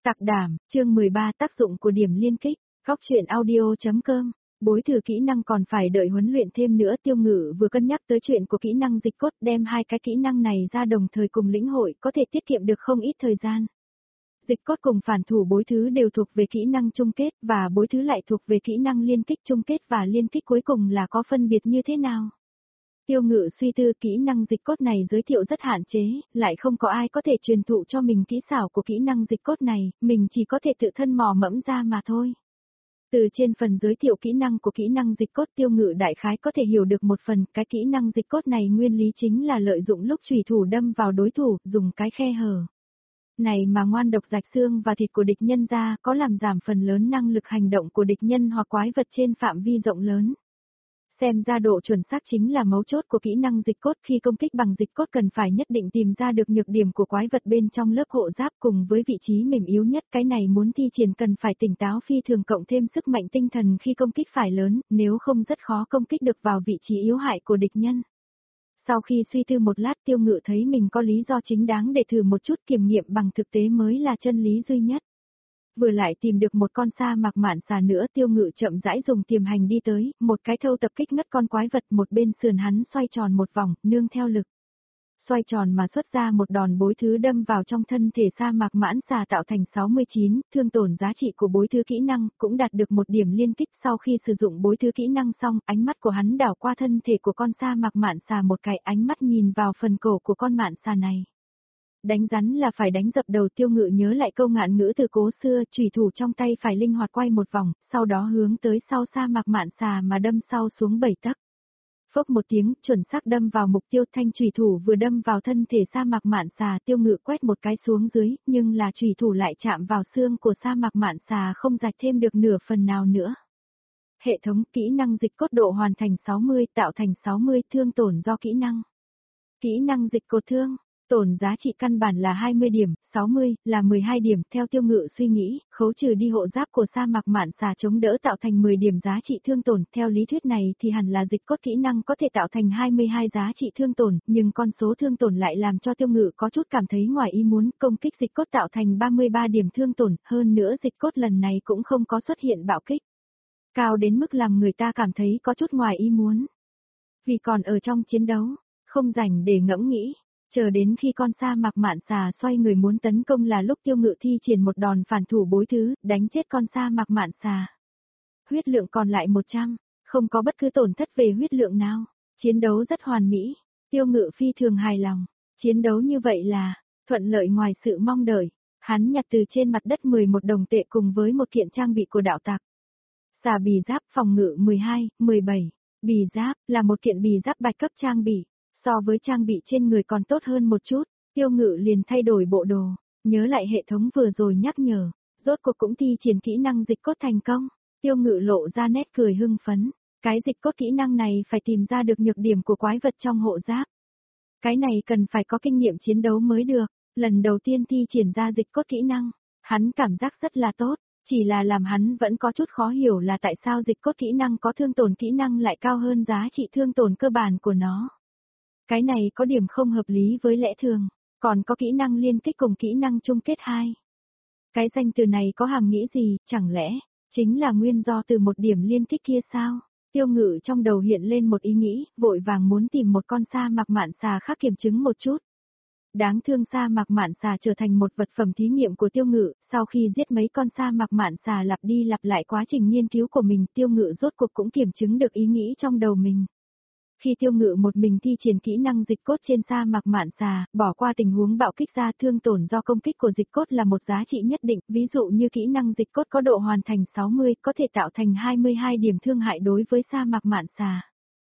Sạc đảm, chương 13 tác dụng của điểm liên kích, góc truyện audio.com. Bối thừa kỹ năng còn phải đợi huấn luyện thêm nữa. Tiêu Ngự vừa cân nhắc tới chuyện của kỹ năng dịch cốt, đem hai cái kỹ năng này ra đồng thời cùng lĩnh hội có thể tiết kiệm được không ít thời gian. Dịch cốt cùng phản thủ bối thứ đều thuộc về kỹ năng chung kết và bối thứ lại thuộc về kỹ năng liên kích. Chung kết và liên kích cuối cùng là có phân biệt như thế nào? Tiêu Ngự suy tư, kỹ năng dịch cốt này giới thiệu rất hạn chế, lại không có ai có thể truyền thụ cho mình kỹ xảo của kỹ năng dịch cốt này, mình chỉ có thể tự thân mò mẫm ra mà thôi. Từ trên phần giới thiệu kỹ năng của kỹ năng dịch cốt, Tiêu Ngự đại khái có thể hiểu được một phần. Cái kỹ năng dịch cốt này nguyên lý chính là lợi dụng lúc chủy thủ đâm vào đối thủ, dùng cái khe hở này mà ngoan độc rạch xương và thịt của địch nhân ra, có làm giảm phần lớn năng lực hành động của địch nhân hoặc quái vật trên phạm vi rộng lớn. Xem ra độ chuẩn xác chính là mấu chốt của kỹ năng dịch cốt. Khi công kích bằng dịch cốt cần phải nhất định tìm ra được nhược điểm của quái vật bên trong lớp hộ giáp cùng với vị trí mềm yếu nhất. Cái này muốn thi triển cần phải tỉnh táo phi thường, cộng thêm sức mạnh tinh thần khi công kích phải lớn, nếu không rất khó công kích được vào vị trí yếu hại của địch nhân. Sau khi suy tư một lát, Tiêu Ngự thấy mình có lý do chính đáng để thử một chút, kiểm nghiệm bằng thực tế mới là chân lý duy nhất. Vừa lại tìm được một con sa mạc mạn xà nữa, Tiêu Ngự chậm rãi dùng tiềm hành đi tới, một cái thâu tập kích ngất con quái vật, một bên sườn hắn xoay tròn một vòng, nương theo lực xoay tròn mà xuất ra một đòn bối thứ đâm vào trong thân thể sa mạc mãn xà, tạo thành 69, thương tổn giá trị của bối thứ kỹ năng, cũng đạt được một điểm liên kích. Sau khi sử dụng bối thứ kỹ năng xong, ánh mắt của hắn đảo qua thân thể của con sa mạc mạn xà một cái, ánh mắt nhìn vào phần cổ của con mạn xà này. Đánh rắn là phải đánh dập đầu. Tiêu Ngự nhớ lại câu ngạn ngữ từ cố xưa, chủy thủ trong tay phải linh hoạt quay một vòng, sau đó hướng tới sau sa mạc mạn xà mà đâm sau xuống 7 tấc. Phốc một tiếng, chuẩn xác đâm vào mục tiêu, thanh chủy thủ vừa đâm vào thân thể sa mạc mạn xà, Tiêu Ngự quét một cái xuống dưới, nhưng là chủy thủ lại chạm vào xương của sa mạc mạn xà, không rạch thêm được nửa phần nào nữa. Hệ thống kỹ năng dịch cốt độ hoàn thành 60, tạo thành 60, thương tổn do kỹ năng. Kỹ năng dịch cốt thương. Tổn giá trị căn bản là 20 điểm, 60 là 12 điểm. Theo Tiêu Ngự suy nghĩ, khấu trừ đi hộ giáp của sa mạc mạn xà chống đỡ tạo thành 10 điểm giá trị thương tổn. Theo lý thuyết này thì hẳn là dịch cốt kỹ năng có thể tạo thành 22 giá trị thương tổn, nhưng con số thương tổn lại làm cho Tiêu Ngự có chút cảm thấy ngoài ý muốn. Công kích dịch cốt tạo thành 33 điểm thương tổn, hơn nữa dịch cốt lần này cũng không có xuất hiện bạo kích cao đến mức làm người ta cảm thấy có chút ngoài ý muốn. Vì còn ở trong chiến đấu, không rảnh để ngẫm nghĩ. Chờ đến khi con sa mạc mạn xà xoay người muốn tấn công là lúc Tiêu Ngự thi triển một đòn phản thủ bối thứ, đánh chết con sa mạc mạn xà. Huyết lượng còn lại 100, không có bất cứ tổn thất về huyết lượng nào. Chiến đấu rất hoàn mỹ, Tiêu Ngự phi thường hài lòng. Chiến đấu như vậy là thuận lợi ngoài sự mong đợi. Hắn nhặt từ trên mặt đất 11 đồng tệ cùng với một kiện trang bị của đạo tặc. Xà bì giáp phòng ngự 12, 17. Bì giáp là một kiện bì giáp bạch cấp trang bị. So với trang bị trên người còn tốt hơn một chút, Tiêu Ngự liền thay đổi bộ đồ, nhớ lại hệ thống vừa rồi nhắc nhở, rốt cuộc cũng thi triển kỹ năng dịch cốt thành công. Tiêu Ngự lộ ra nét cười hưng phấn, cái dịch cốt kỹ năng này phải tìm ra được nhược điểm của quái vật trong hộ giáp. Cái này cần phải có kinh nghiệm chiến đấu mới được, lần đầu tiên thi triển ra dịch cốt kỹ năng, hắn cảm giác rất là tốt, chỉ là làm hắn vẫn có chút khó hiểu là tại sao dịch cốt kỹ năng có thương tổn kỹ năng lại cao hơn giá trị thương tổn cơ bản của nó. Cái này có điểm không hợp lý với lẽ thường, còn có kỹ năng liên kích cùng kỹ năng chung kết 2. Cái danh từ này có hàm nghĩa gì, chẳng lẽ chính là nguyên do từ một điểm liên kích kia sao? Tiêu Ngự trong đầu hiện lên một ý nghĩ, vội vàng muốn tìm một con sa mạc mạn xà khác kiểm chứng một chút. Đáng thương sa mạc mạn xà trở thành một vật phẩm thí nghiệm của Tiêu Ngự, sau khi giết mấy con sa mạc mạn xà lặp đi lặp lại quá trình nghiên cứu của mình, Tiêu Ngự rốt cuộc cũng kiểm chứng được ý nghĩ trong đầu mình. Khi Tiêu Ngự một mình thi triển kỹ năng dịch cốt trên sa mạc mạn xà, bỏ qua tình huống bạo kích ra, thương tổn do công kích của dịch cốt là một giá trị nhất định, ví dụ như kỹ năng dịch cốt có độ hoàn thành 60, có thể tạo thành 22 điểm thương hại đối với sa mạc mạn xà.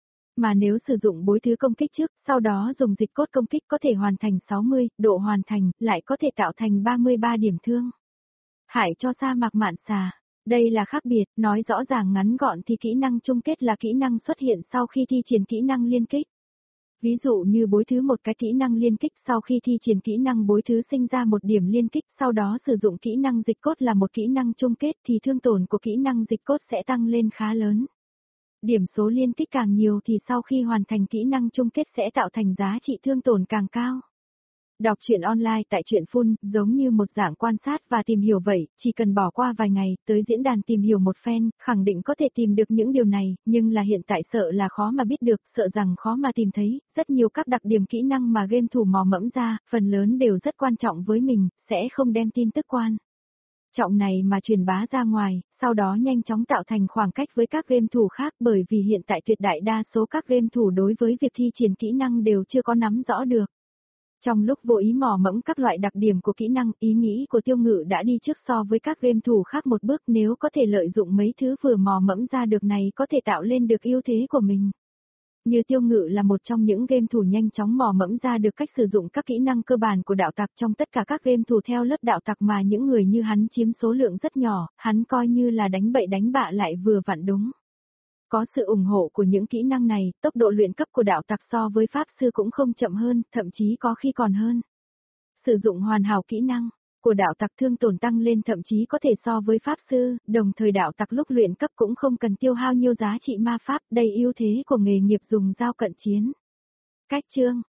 Mà nếu sử dụng bối thứ công kích trước, sau đó dùng dịch cốt công kích có thể hoàn thành 60, độ hoàn thành, lại có thể tạo thành 33 điểm thương hại cho sa mạc mạn xà. Đây là khác biệt, nói rõ ràng ngắn gọn thì kỹ năng chung kết là kỹ năng xuất hiện sau khi thi triển kỹ năng liên kích. Ví dụ như bối thứ một cái kỹ năng liên kích, sau khi thi triển kỹ năng bối thứ sinh ra một điểm liên kích, sau đó sử dụng kỹ năng dịch cốt là một kỹ năng chung kết thì thương tổn của kỹ năng dịch cốt sẽ tăng lên khá lớn. Điểm số liên kích càng nhiều thì sau khi hoàn thành kỹ năng chung kết sẽ tạo thành giá trị thương tổn càng cao. Đọc truyện online tại truyện Phun, giống như một dạng quan sát và tìm hiểu vậy, chỉ cần bỏ qua vài ngày, tới diễn đàn tìm hiểu một phen, khẳng định có thể tìm được những điều này, nhưng là hiện tại sợ là khó mà biết được, sợ rằng khó mà tìm thấy, rất nhiều các đặc điểm kỹ năng mà game thủ mò mẫm ra, phần lớn đều rất quan trọng với mình, sẽ không đem tin tức quan trọng này mà truyền bá ra ngoài, sau đó nhanh chóng tạo thành khoảng cách với các game thủ khác bởi vì hiện tại tuyệt đại đa số các game thủ đối với việc thi triển kỹ năng đều chưa có nắm rõ được. Trong lúc vô ý mò mẫm các loại đặc điểm của kỹ năng, ý nghĩ của Tiêu Ngự đã đi trước so với các game thủ khác một bước, nếu có thể lợi dụng mấy thứ vừa mò mẫm ra được này có thể tạo lên được ưu thế của mình. Như Tiêu Ngự là một trong những game thủ nhanh chóng mò mẫm ra được cách sử dụng các kỹ năng cơ bản của đạo tặc trong tất cả các game thủ theo lớp đạo tặc mà những người như hắn chiếm số lượng rất nhỏ, hắn coi như là đánh bậy đánh bạ lại vừa vặn đúng. Có sự ủng hộ của những kỹ năng này, tốc độ luyện cấp của đạo tặc so với pháp sư cũng không chậm hơn, thậm chí có khi còn hơn. Sử dụng hoàn hảo kỹ năng của đạo tặc thương tổn tăng lên thậm chí có thể so với pháp sư, đồng thời đạo tặc lúc luyện cấp cũng không cần tiêu hao nhiều giá trị ma pháp, đây ưu thế của nghề nghiệp dùng dao cận chiến. Cách chương